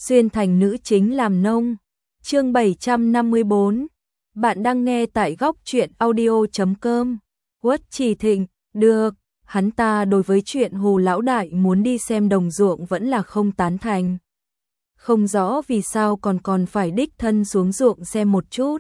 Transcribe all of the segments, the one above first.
xuyên thành nữ chính làm nông. Chương 754. Bạn đang nghe tại góc truyện audio.com. Uất Trì Thịnh, được, hắn ta đối với chuyện Hồ lão đại muốn đi xem đồng ruộng vẫn là không tán thành. Không rõ vì sao còn phải đích thân xuống ruộng xem một chút.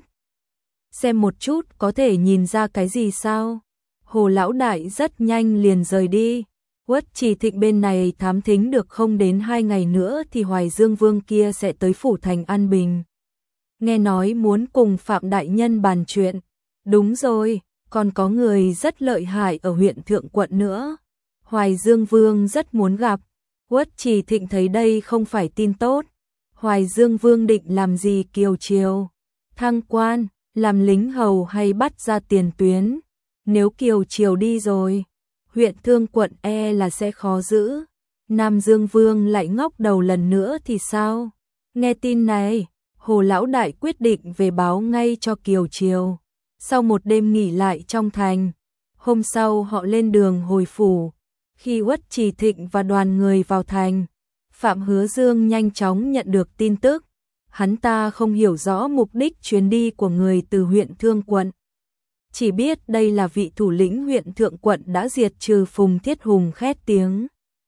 Xem một chút có thể nhìn ra cái gì sao? Hồ lão đại rất nhanh liền rời đi. Uất Trì Thịnh bên này thám thính được không đến 2 ngày nữa thì Hoài Dương Vương kia sẽ tới phủ thành An Bình. Nghe nói muốn cùng Phạm Đại Nhân bàn chuyện. Đúng rồi, còn có người rất lợi hại ở huyện Thượng Quận nữa. Hoài Dương Vương rất muốn gặp. Uất Trì Thịnh thấy đây không phải tin tốt. Hoài Dương Vương định làm gì Kiều Triều? Thăng quan, làm lính hầu hay bắt ra tiền tuyến? Nếu Kiều Triều đi rồi, huyện Thương Quận là sẽ khó giữ. Nam Dương Vương lại ngóc đầu lần nữa thì sao? Nghe tin này, Hồ lão đại quyết định về báo ngay cho Kiều Triều. Sau một đêm nghỉ lại trong thành, hôm sau họ lên đường hồi phủ. Khi Uất Trì Thịnh và đoàn người vào thành, Phạm Hứa Dương nhanh chóng nhận được tin tức. Hắn ta không hiểu rõ mục đích chuyến đi của người từ huyện Thương Quận. Chỉ biết đây là vị thủ lĩnh huyện Thượng Quận đã diệt trừ Phùng Thiết Hùng khét tiếng.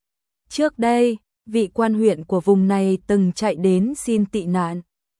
Trước đây, vị quan huyện của vùng này từng chạy đến xin tị nạn.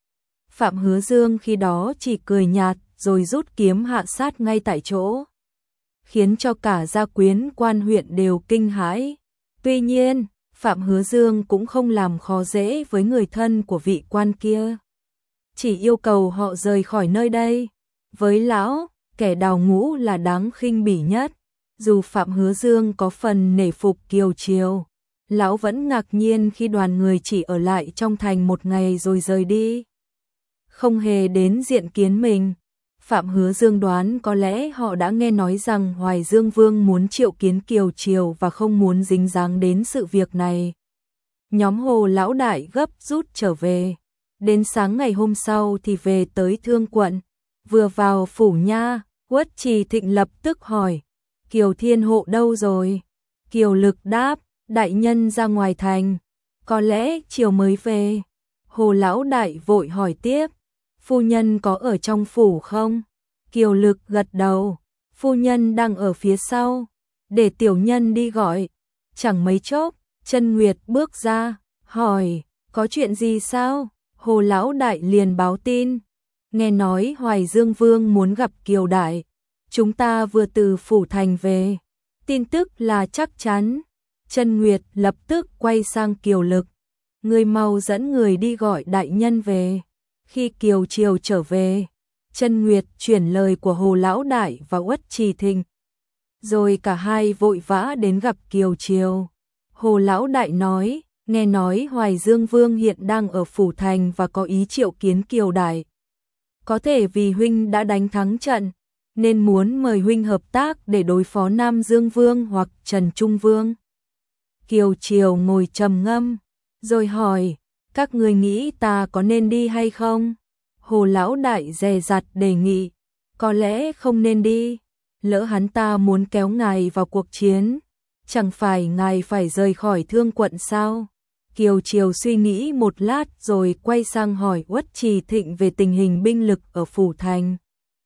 Phạm Hứa Dương khi đó chỉ cười nhạt rồi rút kiếm hạ sát ngay tại chỗ, khiến cho cả gia quyến quan huyện đều kinh hãi. Tuy nhiên, Phạm Hứa Dương cũng không làm khó dễ với người thân của vị quan kia, chỉ yêu cầu họ rời khỏi nơi đây. Với lão, kẻ đào ngũ là đáng khinh bỉ nhất. Dù Phạm Hứa Dương có phần nể phục Kiều Triều, lão vẫn ngạc nhiên khi đoàn người chỉ ở lại trong thành một ngày rồi rời đi, không hề đến diện kiến mình. Phạm Hứa Dương đoán có lẽ họ đã nghe nói rằng Hoài Dương Vương muốn triệu kiến Kiều Triều và không muốn dính dáng đến sự việc này. Nhóm Hồ lão đại gấp rút trở về. Đến sáng ngày hôm sau thì về tới Thương Quận. Vừa vào phủ nha, Uất Trì Thịnh lập tức hỏi, Kiều Thiên Hộ đâu rồi? Kiều Lực đáp, đại nhân ra ngoài thành, có lẽ chiều mới về. Hồ lão đại vội hỏi tiếp, phu nhân có ở trong phủ không? Kiều Lực gật đầu, phu nhân đang ở phía sau, để tiểu nhân đi gọi. Chẳng mấy chốc, Chân Nguyệt bước ra, hỏi, có chuyện gì sao? Hồ lão đại liền báo tin, nghe nói Hoài Dương Vương muốn gặp Kiều đại, chúng ta vừa từ phủ thành về, tin tức là chắc chắn. Chân Nguyệt lập tức quay sang Kiều Lực, người mau dẫn người đi gọi đại nhân về. Khi Kiều Triều trở về, Chân Nguyệt chuyển lời của Hồ lão đại và Uất Trì Thịnh, rồi cả hai vội vã đến gặp Kiều Triều. Hồ lão đại nói, nghe nói Hoài Dương Vương hiện đang ở phủ thành và có ý triệu kiến Kiều đại. Có thể vì huynh đã đánh thắng trận, nên muốn mời huynh hợp tác để đối phó Nam Dương Vương hoặc Trần Trung Vương. Kiều Triều ngồi trầm ngâm, rồi hỏi, các ngươi nghĩ ta có nên đi hay không? Hồ lão đại dè dặt đề nghị, có lẽ không nên đi. Lỡ hắn ta muốn kéo ngài vào cuộc chiến, chẳng phải ngài phải rời khỏi Thương Quận sao? Kiều Triều suy nghĩ một lát rồi quay sang hỏi Uất Trì Thịnh về tình hình binh lực ở phủ thành.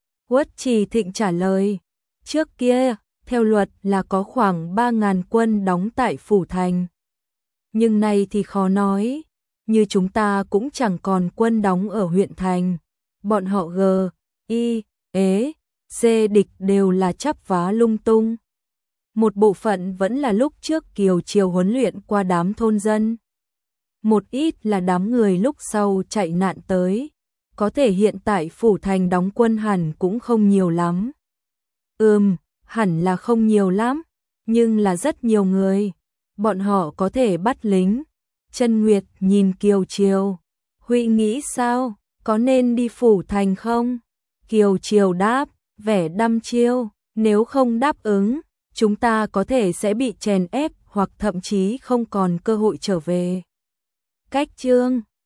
Uất Trì Thịnh trả lời, trước kia, theo luật là có khoảng 3.000 quân đóng tại phủ thành. Nhưng nay thì khó nói, như chúng ta cũng chẳng còn quân đóng ở huyện thành. Bọn họ G, I, Ế, C địch đều là chắp vá lung tung. Một bộ phận vẫn là lúc trước Kiều Triều huấn luyện qua đám thôn dân. Một ít là đám người lúc sau chạy nạn tới. Có thể hiện tại phủ thành đóng quân hẳn cũng không nhiều lắm. Hẳn là không nhiều lắm, nhưng là rất nhiều người. Bọn họ có thể bắt lính. Chân Nguyệt nhìn Kiều Triều, Huy nghĩ sao, có nên đi phủ thành không? Kiều Triều đáp, vẻ đăm chiêu, nếu không đáp ứng, chúng ta có thể sẽ bị chèn ép hoặc thậm chí không còn cơ hội trở về. Cách chương